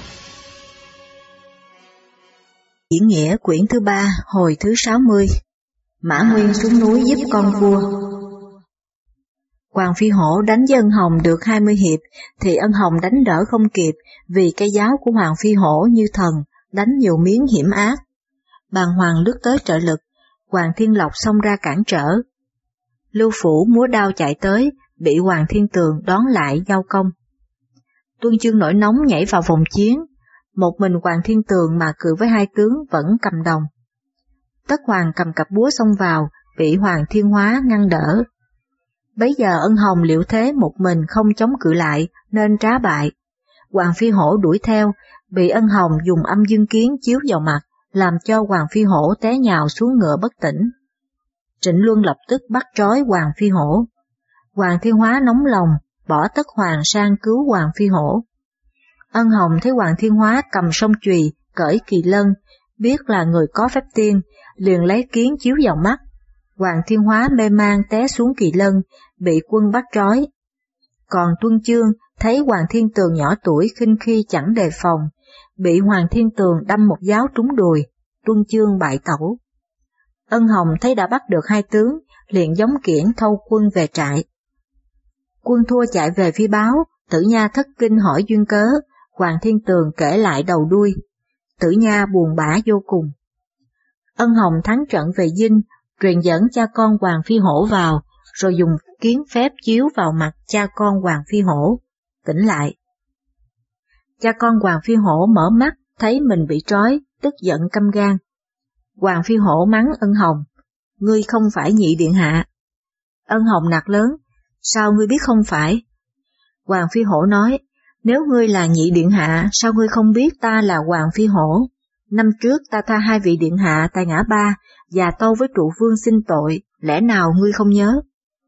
Diễn nghĩa quyển thứ 3, hồi thứ 60. Mã Nguyên xuống núi giúp con vua. Hoàng Phi Hổ đánh với Ân Hồng được 20 hiệp, thì Ân Hồng đánh đỡ không kịp, vì cây giáo của Hoàng Phi Hổ như thần, đánh nhiều miếng hiểm ác. Bàng Hoàng lướt tới trợ lực, Hoàng Thiên Lộc xông ra cản trở. Lưu Phủ múa đao chạy tới, bị Hoàng Thiên Tường đón lại giao công. Tuân Chương nổi nóng nhảy vào vòng chiến, một mình Hoàng Thiên Tường mà cự với hai tướng vẫn cầm đồng. Tất Hoàng cầm cặp búa xông vào, bị Hoàng Thiên Hóa ngăn đỡ. Bấy giờ Ân Hồng liệu thế một mình không chống cự lại nên trá bại. Hoàng Phi Hổ đuổi theo, bị Ân Hồng dùng âm dương kiến chiếu vào mặt, làm cho Hoàng Phi Hổ té nhào xuống ngựa bất tỉnh. Trịnh Luân lập tức bắt trói Hoàng Phi Hổ. Hoàng Thiên Hóa nóng lòng, bỏ Tất Hoàng sang cứu Hoàng Phi Hổ. Ân Hồng thấy Hoàng Thiên Hóa cầm song chùy, cởi kỳ lân, biết là người có phép tiên, liền lấy kiến chiếu vào mắt. Hoàng Thiên Hóa mê man té xuống kỳ lân, bị quân bắt trói. Còn Tuân Chương thấy Hoàng Thiên Tường nhỏ tuổi khinh khi chẳng đề phòng, bị Hoàng Thiên Tường đâm một giáo trúng đùi, Tuân Chương bại tẩu. Ân Hồng thấy đã bắt được hai tướng, liền gióng kiển thâu quân về trại. Quân thua chạy về phi báo, Tử Nha thất kinh hỏi duyên cớ, Hoàng Thiên Tường kể lại đầu đuôi. Tử Nha buồn bã vô cùng. Ân Hồng thắng trận về Dinh, truyền dẫn cha con Hoàng Phi Hổ vào, rồi dùng kiến phép chiếu vào mặt cha con Hoàng Phi Hổ, tỉnh lại. Cha con Hoàng Phi Hổ mở mắt, thấy mình bị trói, tức giận căm gan. Hoàng Phi Hổ mắng Ân Hồng, ngươi không phải nhị điện hạ. Ân Hồng nạt lớn, sao ngươi biết không phải? Hoàng Phi Hổ nói, nếu ngươi là nhị điện hạ, sao ngươi không biết ta là Hoàng Phi Hổ? Năm trước ta tha hai vị điện hạ tại ngã ba, và tâu với trụ vương xin tội, lẽ nào ngươi không nhớ?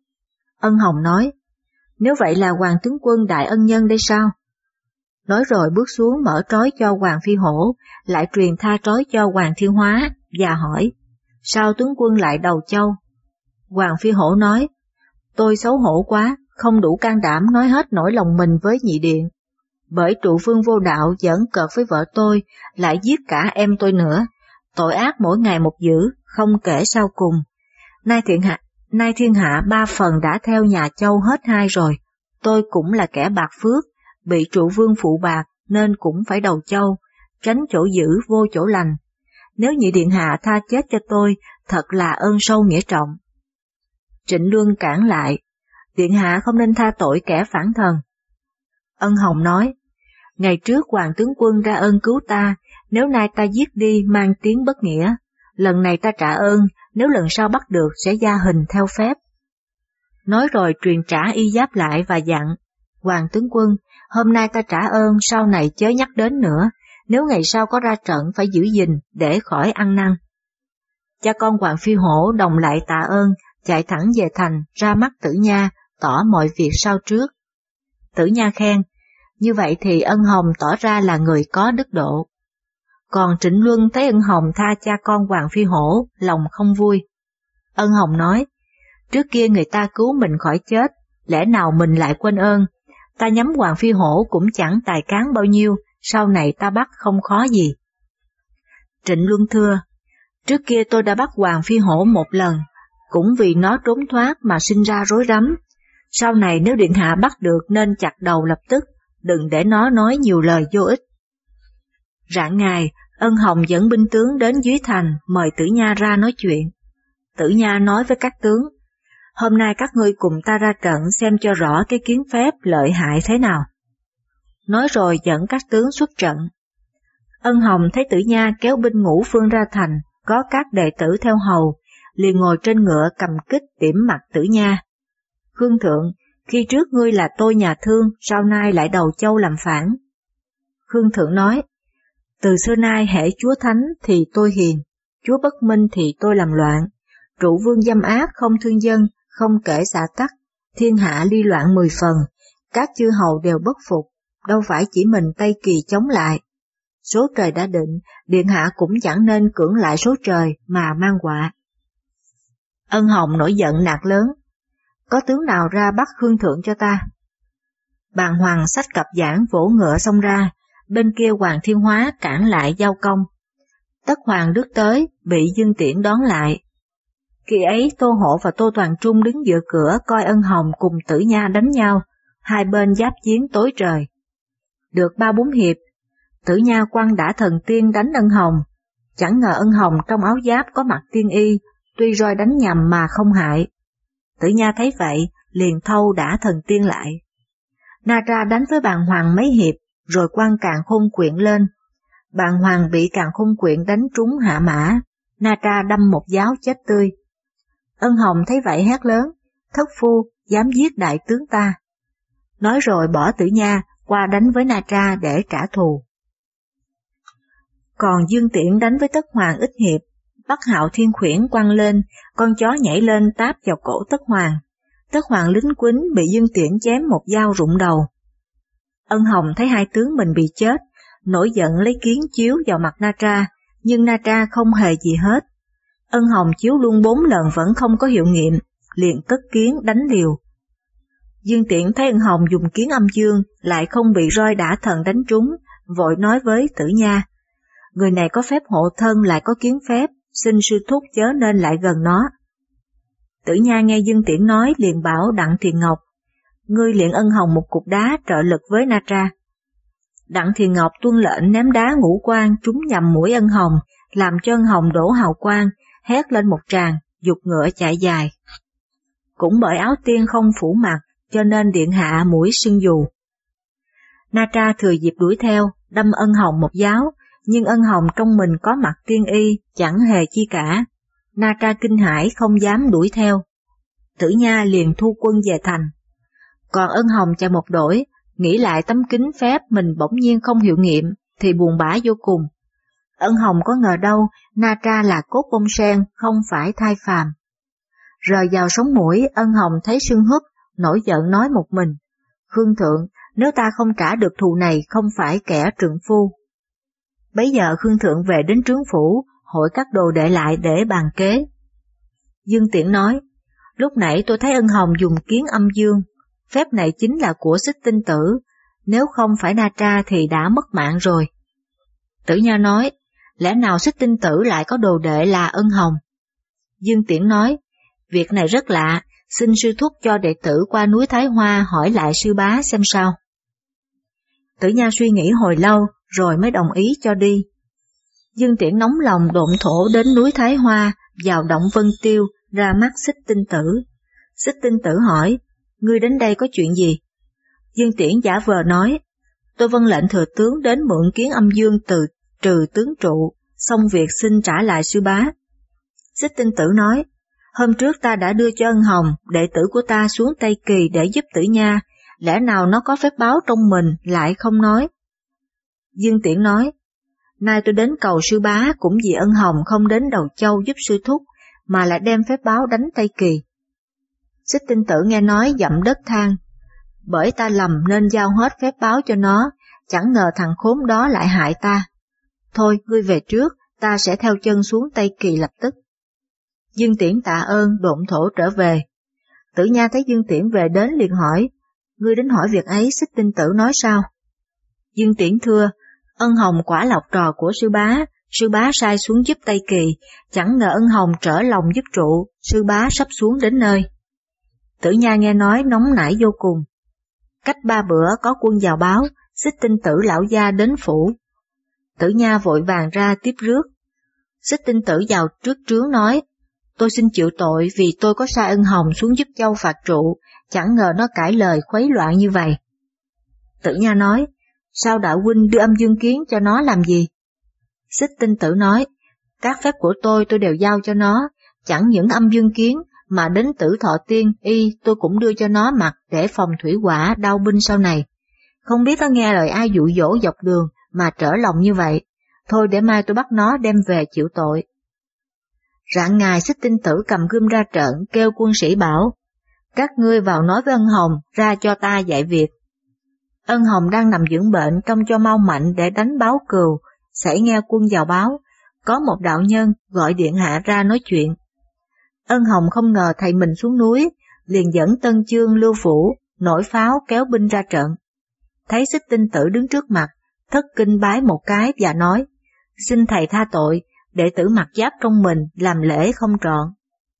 Ân Hồng nói, nếu vậy là Hoàng tướng quân đại ân nhân đây sao? Nói rồi bước xuống mở trói cho Hoàng Phi Hổ, lại truyền tha trói cho Hoàng Thiên Hóa, và hỏi, sao tướng quân lại đầu châu? Hoàng Phi Hổ nói, tôi xấu hổ quá, không đủ can đảm nói hết nỗi lòng mình với nhị điện. Bởi trụ vương vô đạo giỡn cợt với vợ tôi, lại giết cả em tôi nữa, tội ác mỗi ngày một dữ, không kể sau cùng. Nay thiên hạ ba phần đã theo nhà Châu hết hai rồi, tôi cũng là kẻ bạc phước, bị trụ vương phụ bạc nên cũng phải đầu Châu, tránh chỗ dữ vô chỗ lành. Nếu nhị điện hạ tha chết cho tôi, thật là ơn sâu nghĩa trọng. Trịnh Luân cản lại, điện hạ không nên tha tội kẻ phản thần. Ân Hồng nói, ngày trước Hoàng tướng quân ra ơn cứu ta, nếu nay ta giết đi mang tiếng bất nghĩa, lần này ta trả ơn, nếu lần sau bắt được sẽ gia hình theo phép. Nói rồi truyền trả y giáp lại và dặn, Hoàng tướng quân, hôm nay ta trả ơn, sau này chớ nhắc đến nữa, nếu ngày sau có ra trận phải giữ gìn để khỏi ăn năn. Cha con Hoàng Phi Hổ đồng lại tạ ơn, chạy thẳng về thành, ra mắt Tử Nha, tỏ mọi việc sau trước. Tử Nha khen, như vậy thì Ân Hồng tỏ ra là người có đức độ. Còn Trịnh Luân thấy Ân Hồng tha cha con Hoàng Phi Hổ, lòng không vui. Ân Hồng nói, trước kia người ta cứu mình khỏi chết, lẽ nào mình lại quên ơn, ta nhắm Hoàng Phi Hổ cũng chẳng tài cán bao nhiêu, sau này ta bắt không khó gì. Trịnh Luân thưa, trước kia tôi đã bắt Hoàng Phi Hổ một lần, cũng vì nó trốn thoát mà sinh ra rối rắm. Sau này nếu điện hạ bắt được nên chặt đầu lập tức, đừng để nó nói nhiều lời vô ích. Rạng ngày, Ân Hồng dẫn binh tướng đến dưới thành mời Tử Nha ra nói chuyện. Tử Nha nói với các tướng, hôm nay các ngươi cùng ta ra trận xem cho rõ cái kiến phép lợi hại thế nào. Nói rồi dẫn các tướng xuất trận. Ân Hồng thấy Tử Nha kéo binh ngũ phương ra thành, có các đệ tử theo hầu, liền ngồi trên ngựa cầm kích điểm mặt Tử Nha. Khương thượng, khi trước ngươi là tôi nhà Thương, sau nay lại đầu châu làm phản. Khương thượng nói, từ xưa nay hễ chúa thánh thì tôi hiền, chúa bất minh thì tôi làm loạn, trụ vương dâm ác không thương dân, không kể xả tắc, thiên hạ ly loạn 10 phần, các chư hầu đều bất phục, đâu phải chỉ mình Tây Kỳ chống lại. Số trời đã định, điện hạ cũng chẳng nên cưỡng lại số trời mà mang họa. Ân Hồng nổi giận nạt lớn, có tướng nào ra bắt Khương thượng cho ta? Bàng Hoàng xách cặp giảng vỗ ngựa xông ra, bên kia Hoàng Thiên Hóa cản lại giao công. Tất Hoàng lướt tới, bị Dương Tiễn đón lại. Khi ấy Tô Hộ và Tô Toàn Trung đứng giữa cửa coi Ân Hồng cùng Tử Nha đánh nhau, hai bên giáp chiến tối trời. Được 3-4 hiệp, Tử Nha quăng đã thần tiên đánh Ân Hồng, chẳng ngờ Ân Hồng trong áo giáp có mặc tiên y, tuy roi đánh nhầm mà không hại. Tử Nha thấy vậy, liền thâu đã thần tiên lại. Na Tra đánh với Bàn Hoàng mấy hiệp, rồi quăng Càn Khôn Quyện lên. Bàn Hoàng bị Càn Khôn Quyện đánh trúng hạ mã, Na Tra đâm một giáo chết tươi. Ân Hồng thấy vậy hét lớn, thất phu, dám giết đại tướng ta. Nói rồi bỏ Tử Nha qua đánh với Na Tra để trả thù. Còn Dương Tiễn đánh với Tất Hoàng ít hiệp, Bắc Hạo Thiên Khuyển quăng lên, con chó nhảy lên táp vào cổ Tất Hoàng. Tất Hoàng lính quýnh bị Dương Tiễn chém một dao rụng đầu. Ân Hồng thấy hai tướng mình bị chết, nổi giận lấy kiến chiếu vào mặt Na Tra, nhưng Na Tra không hề gì hết. Ân Hồng chiếu luôn 4 lần vẫn không có hiệu nghiệm, liền cất kiến đánh liều. Dương Tiễn thấy Ân Hồng dùng kiến âm dương lại không bị roi đả thần đánh trúng, vội nói với Tử Nha, người này có phép hộ thân lại có kiến phép, xin sư thúc chớ nên lại gần nó. Tử Nha nghe Dương Tiễn nói liền bảo Đặng Thiền Ngọc, ngươi luyện Ân Hồng một cục đá trợ lực với Na Tra. Đặng Thiền Ngọc tuân lệnh ném đá ngũ quan trúng nhầm mũi Ân Hồng, làm cho Ân Hồng đổ hào quang, hét lên một tràng, giục ngựa chạy dài. Cũng bởi áo tiên không phủ mặt, cho nên điện hạ mũi sưng dù. Na Tra thừa dịp đuổi theo, đâm Ân Hồng một giáo, nhưng Ân Hồng trong mình có mặt tiên y, chẳng hề chi cả. Na Tra kinh hãi không dám đuổi theo. Tử Nha liền thu quân về thành. Còn Ân Hồng chạy một đổi, nghĩ lại tấm kính phép mình bỗng nhiên không hiệu nghiệm, thì buồn bã vô cùng. Ân Hồng có ngờ đâu, Na Tra là cốt bông sen, không phải thai phàm. Rờ vào sống mũi, Ân Hồng thấy sưng húp, nổi giận nói một mình, Khương Thượng, nếu ta không trả được thù này không phải kẻ trượng phu. Bấy giờ Khương Thượng về đến trướng phủ, hội các đồ đệ lại để bàn kế. Dương Tiễn nói, lúc nãy tôi thấy Ân Hồng dùng kiến âm dương, phép này chính là của Xích Tinh Tử, nếu không phải Na Tra thì đã mất mạng rồi. Tử Nha nói, lẽ nào Xích Tinh Tử lại có đồ đệ là Ân Hồng? Dương Tiễn nói, việc này rất lạ, xin sư thúc cho đệ tử qua núi Thái Hoa hỏi lại sư bá xem sao. Tử Nha suy nghĩ hồi lâu, rồi mới đồng ý cho đi. Dương Tiễn nóng lòng độn thổ đến núi Thái Hoa, vào động Vân Tiêu, ra mắt Xích Tinh Tử. Xích Tinh Tử hỏi, ngươi đến đây có chuyện gì? Dương Tiễn giả vờ nói, tôi vâng lệnh thừa tướng đến mượn kiến âm dương từ trừ tướng trụ, xong việc xin trả lại sư bá. Xích Tinh Tử nói, hôm trước ta đã đưa cho Ân Hồng, đệ tử của ta xuống Tây Kỳ để giúp Tử Nha, lẽ nào nó có phép báo trong mình lại không nói? Dương Tiễn nói, nay tôi đến cầu sư bá cũng vì Ân Hồng không đến Đầu Châu giúp sư thúc, mà lại đem phép báo đánh Tây Kỳ. Xích Tinh Tử nghe nói dậm đất than, bởi ta lầm nên giao hết phép báo cho nó, chẳng ngờ thằng khốn đó lại hại ta. Thôi, ngươi về trước, ta sẽ theo chân xuống Tây Kỳ lập tức. Dương Tiễn tạ ơn độn thổ trở về. Tử Nha thấy Dương Tiễn về đến liền hỏi, ngươi đến hỏi việc ấy Xích Tinh Tử nói sao? Dương Tiễn thưa, Ân Hồng quả lọc trò của sư bá sai xuống giúp Tây Kỳ, chẳng ngờ Ân Hồng trở lòng giúp trụ, sư bá sắp xuống đến nơi. Tử Nha nghe nói nóng nảy vô cùng. Cách 3 bữa có quân vào báo, Xích Tinh Tử lão gia đến phủ. Tử Nha vội vàng ra tiếp rước. Xích Tinh Tử vào trước trướng nói, tôi xin chịu tội vì tôi có sai Ân Hồng xuống giúp Châu phạt trụ, chẳng ngờ nó cãi lời khuấy loạn như vậy. Tử Nha nói, sao đạo huynh đưa âm dương kiến cho nó làm gì? Xích Tinh Tử nói, các phép của tôi đều giao cho nó, chẳng những âm dương kiến, mà đến Tử Thọ Tiên y tôi cũng đưa cho nó mặc để phòng thủy hỏa đau binh sau này. Không biết nó nghe lời ai dụ dỗ dọc đường mà trở lòng như vậy, thôi để mai tôi bắt nó đem về chịu tội. Rạng ngày Xích Tinh Tử cầm gươm ra trận kêu quân sĩ bảo, các ngươi vào nói với Ân Hồng ra cho ta dạy việc. Ân Hồng đang nằm dưỡng bệnh trông cho mau mạnh để đánh báo cừu, xảy nghe quân vào báo, có một đạo nhân gọi điện hạ ra nói chuyện. Ân Hồng không ngờ thầy mình xuống núi, liền dẫn Tân Chương Lưu Phủ, nổi pháo kéo binh ra trận. Thấy Xích Tinh Tử đứng trước mặt, thất kinh bái một cái và nói, xin thầy tha tội, đệ tử mặc giáp trong mình làm lễ không trọn.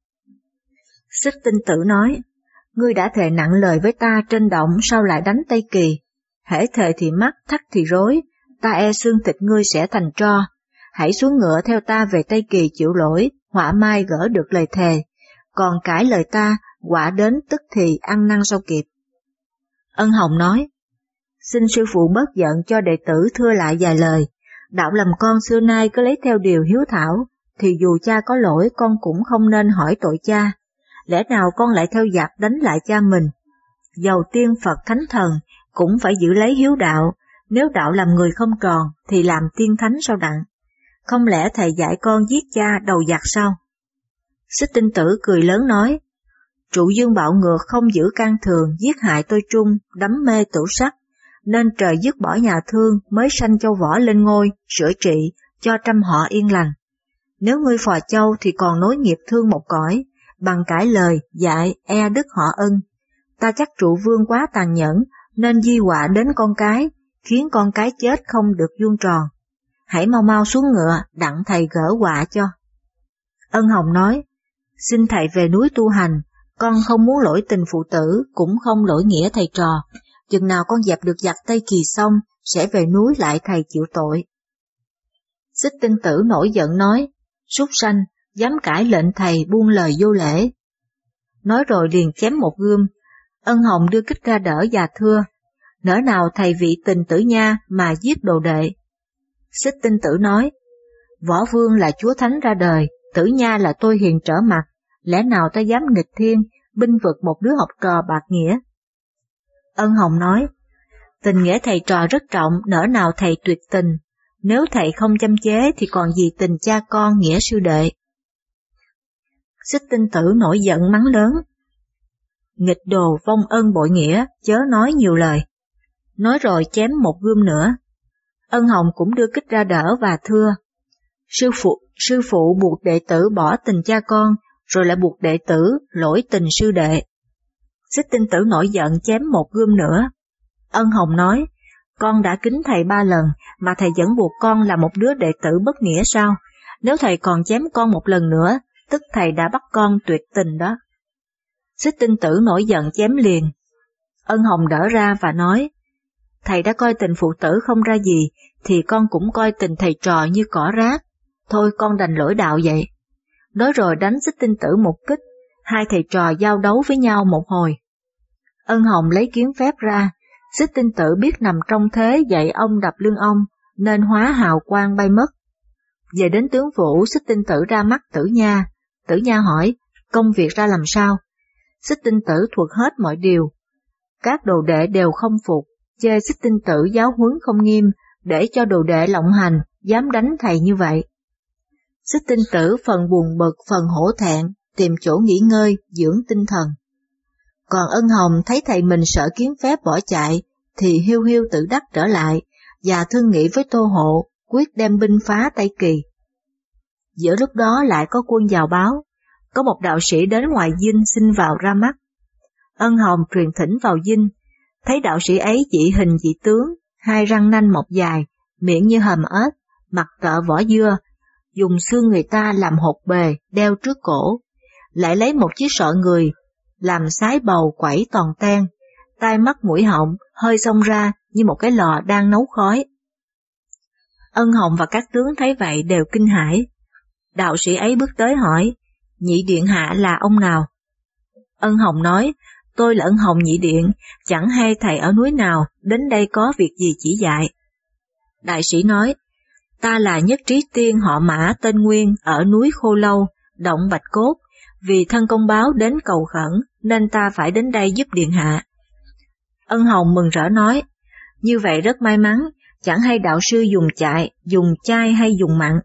Xích Tinh Tử nói, ngươi đã thề nặng lời với ta trên động, sao lại đánh Tây Kỳ? Hễ thề thì mắc, thắt thì rối, ta e xương thịt ngươi sẽ thành tro. Hãy xuống ngựa theo ta về Tây Kỳ chịu lỗi, họa mai gỡ được lời thề. Còn cãi lời ta, quả đến tức thì ăn năn sau kịp. Ân Hồng nói, xin sư phụ bớt giận cho đệ tử thưa lại vài lời. Đạo làm con xưa nay cứ lấy theo điều hiếu thảo, thì dù cha có lỗi con cũng không nên hỏi tội cha. Lẽ nào con lại theo giặc đánh lại cha mình? Dầu tiên Phật thánh thần cũng phải giữ lấy hiếu đạo, nếu đạo làm người không tròn thì làm tiên thánh sao đặng? Không lẽ thầy dạy con giết cha đầu giặc sao? Xích Tinh Tử cười lớn nói, Trụ Dương bạo ngược không giữ can thường, giết hại tôi trung, đắm mê tửu sắc, nên trời dứt bỏ nhà thương mới sanh Châu Võ lên ngôi, sửa trị, cho trăm họ yên lành. Nếu ngươi phò châu thì còn nối nghiệp thương một cõi, bằng cãi lời, dạy, e đức họ ân. Ta chắc Trụ Vương quá tàn nhẫn, nên di họa đến con cái, khiến con cái chết không được vuông tròn. Hãy mau mau xuống ngựa, đặng thầy gỡ họa cho. Ân Hồng nói, xin thầy về núi tu hành, con không muốn lỗi tình phụ tử, cũng không lỗi nghĩa thầy trò. Chừng nào con dẹp được giặc Tây Kỳ xong, sẽ về núi lại thầy chịu tội. Xích Tinh Tử nổi giận nói, súc sanh, dám cãi lệnh thầy buông lời vô lễ. Nói rồi liền chém một gươm. Ân Hồng đưa kích ra đỡ và thưa, nỡ nào thầy vị tình Tử Nha mà giết đồ đệ. Xích Tinh Tử nói, Võ Vương là chúa thánh ra đời, Tử Nha là tôi hiền trở mặt, lẽ nào ta dám nghịch thiên, binh vực một đứa học trò bạc nghĩa? Ân Hồng nói, tình nghĩa thầy trò rất trọng, nỡ nào thầy tuyệt tình, nếu thầy không chăm chế thì còn gì tình cha con nghĩa sư đệ. Xích Tinh Tử nổi giận mắng lớn, nghịch đồ vong ân bội nghĩa, chớ nói nhiều lời. Nói rồi chém một gươm nữa. Ân Hồng cũng đưa kích ra đỡ và thưa, sư phụ buộc đệ tử bỏ tình cha con, rồi lại buộc đệ tử lỗi tình sư đệ. Xích Tinh Tử nổi giận chém một gươm nữa. Ân Hồng nói, con đã kính thầy 3 lần, mà thầy vẫn buộc con là một đứa đệ tử bất nghĩa sao? Nếu thầy còn chém con một lần nữa, tức thầy đã bắt con tuyệt tình đó. Xích Tinh Tử nổi giận chém liền. Ân Hồng đỡ ra và nói, thầy đã coi tình phụ tử không ra gì, thì con cũng coi tình thầy trò như cỏ rác. Thôi con đành lỗi đạo vậy. Nói rồi đánh Xích Tinh Tử một kích, hai thầy trò giao đấu với nhau một hồi. Ân Hồng lấy kiếm phép ra, Xích Tinh Tử biết nằm trong thế dạy ông đập lưng ông, nên hóa hào quang bay mất. Về đến tướng phủ, Xích Tinh Tử ra mắt Tử Nha. Tử Nha hỏi, công việc ra làm sao? Xích Tinh Tử thuật hết mọi điều. Các đồ đệ đều không phục, chê Xích Tinh Tử giáo huấn không nghiêm, để cho đồ đệ lộng hành, dám đánh thầy như vậy. Xích Tinh Tử phần buồn bực, phần hổ thẹn, tìm chỗ nghỉ ngơi, dưỡng tinh thần. Còn Ân Hồng thấy thầy mình sợ kiếm phép bỏ chạy, thì hiu hiu tự đắc trở lại, và thương nghị với Tô Hộ, quyết đem binh phá Tây Kỳ. Giữa lúc đó lại có quân vào báo, có một đạo sĩ đến ngoài dinh xin vào ra mắt. Ân Hồng truyền thỉnh vào dinh, thấy đạo sĩ ấy dị hình dị tướng, hai răng nanh mọc dài, miệng như hầm ếch, mặt tợ vỏ dưa, dùng xương người ta làm hột bề, đeo trước cổ, lại lấy một chiếc sọ người, làm sái bầu quẩy toàn ten, tai mắt mũi họng, hơi xông ra như một cái lò đang nấu khói. Ân Hồng và các tướng thấy vậy đều kinh hãi. Đạo sĩ ấy bước tới hỏi, nhị điện hạ là ông nào? Ân Hồng nói, tôi là Ân Hồng nhị điện, chẳng hay thầy ở núi nào, đến đây có việc gì chỉ dạy. Đại sĩ nói, ta là Nhất Trí Tiên họ Mã tên Nguyên ở núi Khô Lâu, động Bạch Cốt, vì thân công báo đến cầu khẩn nên ta phải đến đây giúp điện hạ. Ân Hồng mừng rỡ nói, như vậy rất may mắn, chẳng hay đạo sư dùng chai hay dùng mặn.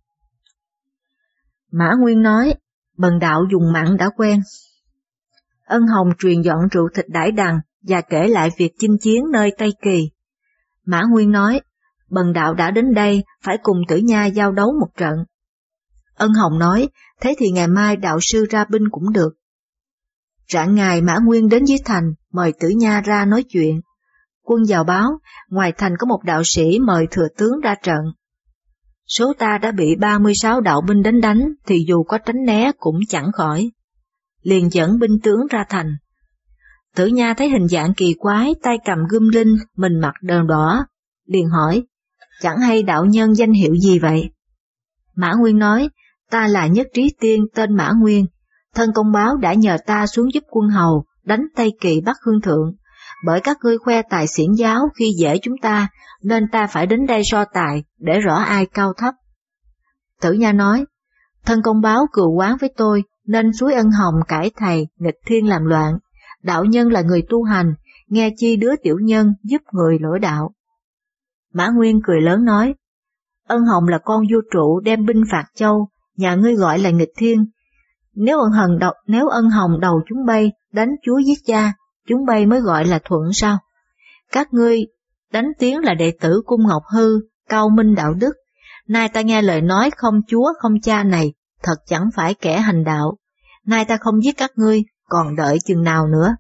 Mã Nguyên nói, bần đạo dùng mặn đã quen. Ân Hồng truyền dọn rượu thịt đãi đằng và kể lại việc chinh chiến nơi Tây Kỳ. Mã Nguyên nói, bần đạo đã đến đây phải cùng Tử Nha giao đấu một trận. Ân Hồng nói, thế thì ngày mai đạo sư ra binh cũng được. Rạng ngày Mã Nguyên đến dưới thành, mời Tử Nha ra nói chuyện. quân vào báo, ngoài thành có một đạo sĩ mời thừa tướng ra trận. Số ta đã bị 36 đạo binh đánh, thì dù có tránh né cũng chẳng khỏi. Liền dẫn binh tướng ra thành. Tử Nha thấy hình dạng kỳ quái, tay cầm gươm linh, mình mặc đờn đỏ, liền hỏi, chẳng hay đạo nhân danh hiệu gì vậy? Mã Nguyên nói, ta là Nhất Trí Tiên tên Mã Nguyên, thân công báo đã nhờ ta xuống giúp quân hầu, đánh Tây Kỳ bắt Hương Thượng, bởi các ngươi khoe tài xiển giáo khi dễ chúng ta, nên ta phải đến đây so tài, để rõ ai cao thấp. Tử Nha nói, thân công báo cừu oán với tôi, nên suối Ân Hồng cãi thầy, nghịch thiên làm loạn. Đạo nhân là người tu hành, nghe chi đứa tiểu nhân giúp người lỗi đạo. Mã Nguyên cười lớn nói, Ân Hồng là con vua trụ đem binh phạt châu, nhà ngươi gọi là nghịch thiên. Nếu Ân Hồng đầu chúng bay, đánh chúa giết cha, chúng bay mới gọi là thuận sao? Các ngươi đánh tiếng là đệ tử cung Ngọc Hư, cao minh đạo đức, nay ta nghe lời nói không chúa không cha này, thật chẳng phải kẻ hành đạo. Nay ta không giết các ngươi, còn đợi chừng nào nữa.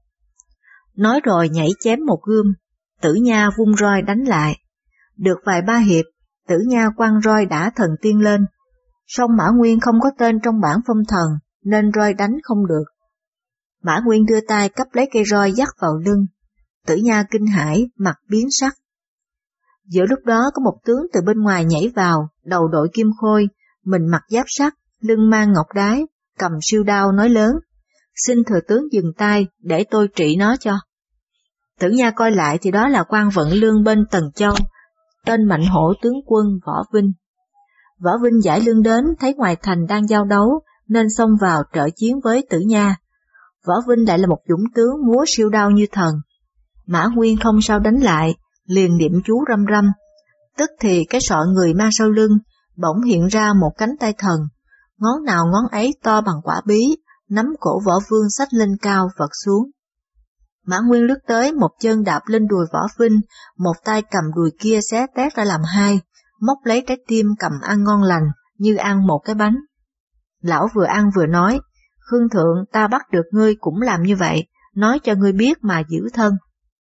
Nói rồi nhảy chém một gươm, Tử Nha vung roi đánh lại. Được vài ba hiệp, Tử Nha quăng roi đã thần tiên lên. Song Mã Nguyên không có tên trong bảng phong thần, nên roi đánh không được. Mã Nguyên đưa tay cấp lấy cây roi dắt vào lưng. Tử Nha kinh hãi, mặt biến sắc. Giữa lúc đó có một tướng từ bên ngoài nhảy vào, đầu đội kim khôi, mình mặc giáp sắt, lưng mang ngọc đái, cầm siêu đao nói lớn, xin thừa tướng dừng tay để tôi trị nó cho. Tử Nha coi lại thì đó là quan vận lương bên Tần Châu, tên Mạnh Hổ tướng quân Võ Vinh. Võ Vinh giải lương đến thấy ngoài thành đang giao đấu nên xông vào trợ chiến với Tử Nha. Võ Vinh lại là một dũng tướng múa siêu đao như thần. Mã Nguyên không sao đánh lại, liền niệm chú răm răm. Tức thì cái sọ người mang sau lưng bỗng hiện ra một cánh tay thần, ngón nào ngón ấy to bằng quả bí, nắm cổ Võ Vương xách lên cao vật xuống. Mã Nguyên lướt tới một chân đạp lên đùi Võ Vinh, một tay cầm đùi kia xé tét ra làm hai, móc lấy trái tim cầm ăn ngon lành như ăn một cái bánh. Lão vừa ăn vừa nói, Khương Thượng ta bắt được ngươi cũng làm như vậy, nói cho ngươi biết mà giữ thân.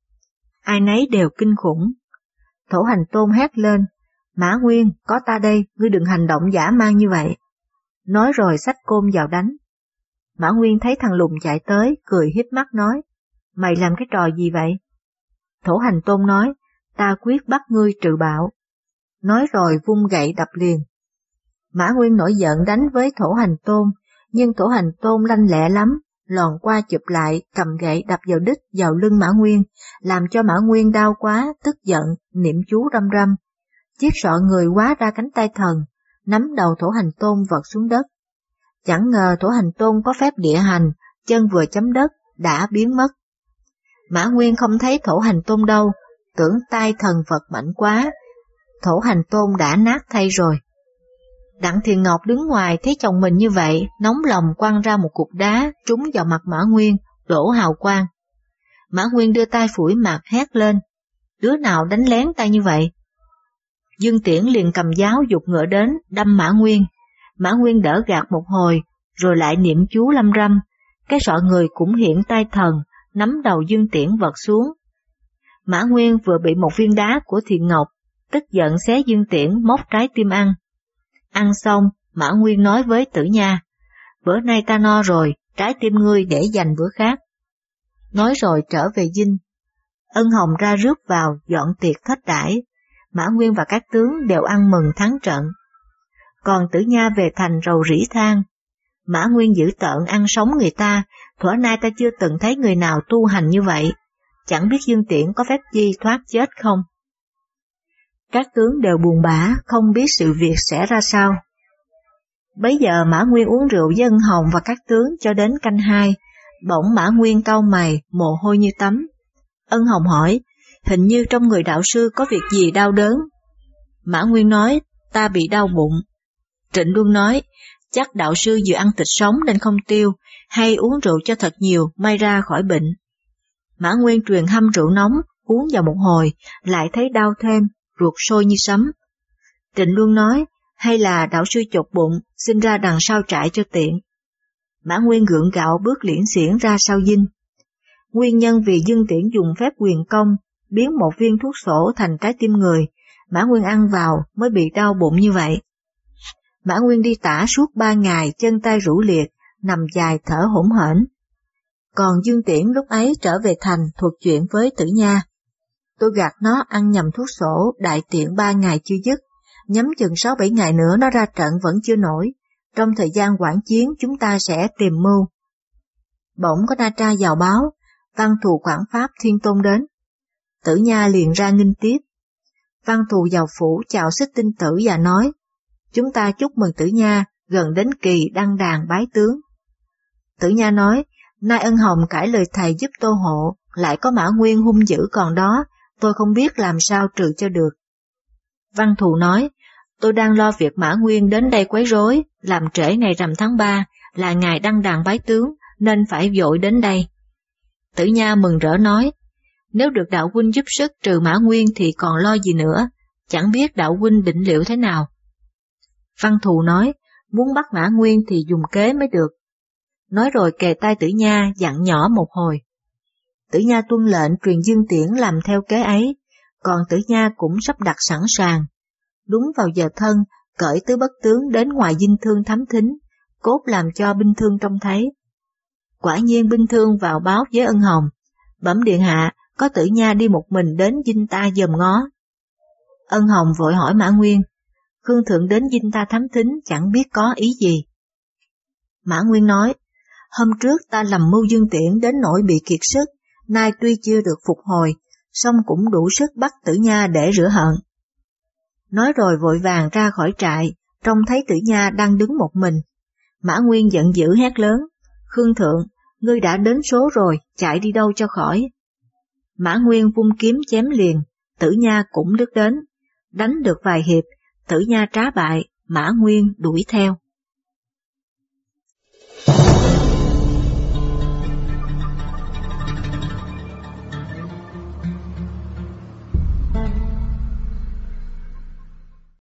Ai nấy đều kinh khủng. Thổ Hành Tôn hét lên, Mã Nguyên, có ta đây, ngươi đừng hành động dã man như vậy. Nói rồi xách côn vào đánh. Mã Nguyên thấy thằng lùn chạy tới, cười híp mắt nói, mày làm cái trò gì vậy? Thổ Hành Tôn nói, ta quyết bắt ngươi trừ bạo. Nói rồi vung gậy đập liền. Mã Nguyên nổi giận đánh với Thổ Hành Tôn, nhưng Thổ Hành Tôn lanh lẹ lắm, lòn qua chụp lại, cầm gậy đập vào đít vào lưng Mã Nguyên, làm cho Mã Nguyên đau quá, tức giận, niệm chú răm răm. Chiếc sọ người hóa ra cánh tay thần, nắm đầu Thổ Hành Tôn vật xuống đất. Chẳng ngờ Thổ Hành Tôn có phép địa hành, chân vừa chấm đất, đã biến mất. Mã Nguyên không thấy Thổ Hành Tôn đâu, tưởng tay thần vật mạnh quá, Thổ Hành Tôn đã nát thay rồi. Đặng Thiền Ngọc đứng ngoài thấy chồng mình như vậy, nóng lòng quăng ra một cục đá trúng vào mặt Mã Nguyên, đổ hào quang. Mã Nguyên đưa tay phủi mặt hét lên, đứa nào đánh lén ta như vậy? Dương Tiễn liền cầm giáo giục ngựa đến, đâm Mã Nguyên. Mã Nguyên đỡ gạt một hồi, rồi lại niệm chú lâm râm, cái sọ người cũng hiện tay thần, nắm đầu Dương Tiễn vật xuống. Mã Nguyên vừa bị một viên đá của Thiền Ngọc, tức giận xé Dương Tiễn móc trái tim ăn. Ăn xong, Mã Nguyên nói với Tử Nha, bữa nay ta no rồi, trái tim ngươi để dành bữa khác. Nói rồi trở về dinh. Ân Hồng ra rước vào dọn tiệc thết đãi, Mã Nguyên và các tướng đều ăn mừng thắng trận. Còn Tử Nha về thành rầu rĩ than, Mã Nguyên dữ tợn ăn sống người ta, thuở nay ta chưa từng thấy người nào tu hành như vậy, chẳng biết Dương Tiễn có phép chi thoát chết không. Các tướng đều buồn bã, không biết sự việc sẽ ra sao. Bấy giờ Mã Nguyên uống rượu với Ân Hồng và các tướng cho đến canh 2, bỗng Mã Nguyên cau mày, mồ hôi như tắm. Ân Hồng hỏi, hình như trong người đạo sư có việc gì đau đớn? Mã Nguyên nói, ta bị đau bụng. Trịnh Luân nói, chắc đạo sư vừa ăn thịt sống nên không tiêu, hay uống rượu cho thật nhiều, may ra khỏi bệnh. Mã Nguyên truyền hâm rượu nóng, uống vào một hồi, lại thấy đau thêm, ruột sôi như sấm. Trịnh Luân nói, hay là đạo sư chột bụng, xin ra đằng sau trại cho tiện. Mã Nguyên gượng gạo bước liễn xiển ra sau dinh. Nguyên nhân vì Dương Tiễn dùng phép quyền công, biến một viên thuốc sổ thành trái tim người, Mã Nguyên ăn vào mới bị đau bụng như vậy. Mã Nguyên đi tả suốt 3 ngày, chân tay rũ liệt, nằm dài thở hổn hển. Còn Dương Tiễn lúc ấy trở về thành thuật chuyện với Tử Nha. Tôi gạt nó ăn nhầm thuốc sổ, đại tiện 3 ngày chưa dứt, nhắm chừng 6-7 ngày nữa nó ra trận vẫn chưa nổi. Trong thời gian quản chiến chúng ta sẽ tìm mưu. Bỗng có Na Tra vào báo, Văn Thù quản pháp Thiên Tôn đến. Tử Nha liền ra nghênh tiếp. Văn Thù vào phủ chào Xích Tinh Tử và nói, chúng ta chúc mừng Tử Nha, gần đến kỳ đăng đàn bái tướng. Tử Nha nói, nay Ân Hồng cãi lời thầy giúp Tô hộ, lại có Mã Nguyên hung dữ còn đó, tôi không biết làm sao trừ cho được. Văn Thù nói, tôi đang lo việc Mã Nguyên đến đây quấy rối, làm trễ ngày rằm tháng 3, là ngày đăng đàn bái tướng, nên phải vội đến đây. Tử Nha mừng rỡ nói, nếu được đạo huynh giúp sức trừ Mã Nguyên thì còn lo gì nữa, chẳng biết đạo huynh định liệu thế nào. Văn Thù nói, muốn bắt Mã Nguyên thì dùng kế mới được. Nói rồi kề tai Tử Nha dặn nhỏ một hồi. Tử Nha tuân lệnh truyền Dương Tiễn làm theo kế ấy, còn Tử Nha cũng sắp đặt sẵn sàng. Đúng vào giờ thân, cởi tứ bất tướng đến ngoài dinh thương thám thính, cốt làm cho binh thương trông thấy. Quả nhiên binh thương vào báo với Ân Hồng, bẩm điện hạ, có Tử Nha đi một mình đến dinh ta dòm ngó. Ân Hồng vội hỏi Mã Nguyên, Khương thượng đến dinh ta thám thính chẳng biết có ý gì. Mã Nguyên nói, hôm trước ta lầm mưu Dương Tiễn đến nỗi bị kiệt sức, nay tuy chưa được phục hồi, song cũng đủ sức bắt Tử Nha để rửa hận. Nói rồi vội vàng ra khỏi trại, trông thấy Tử Nha đang đứng một mình. Mã Nguyên giận dữ hét lớn, Khương thượng, ngươi đã đến số rồi, chạy đi đâu cho khỏi. Mã Nguyên vung kiếm chém liền, Tử Nha cũng lướt đến, đánh được vài hiệp, Tử Nha trá bại, Mã Nguyên đuổi theo.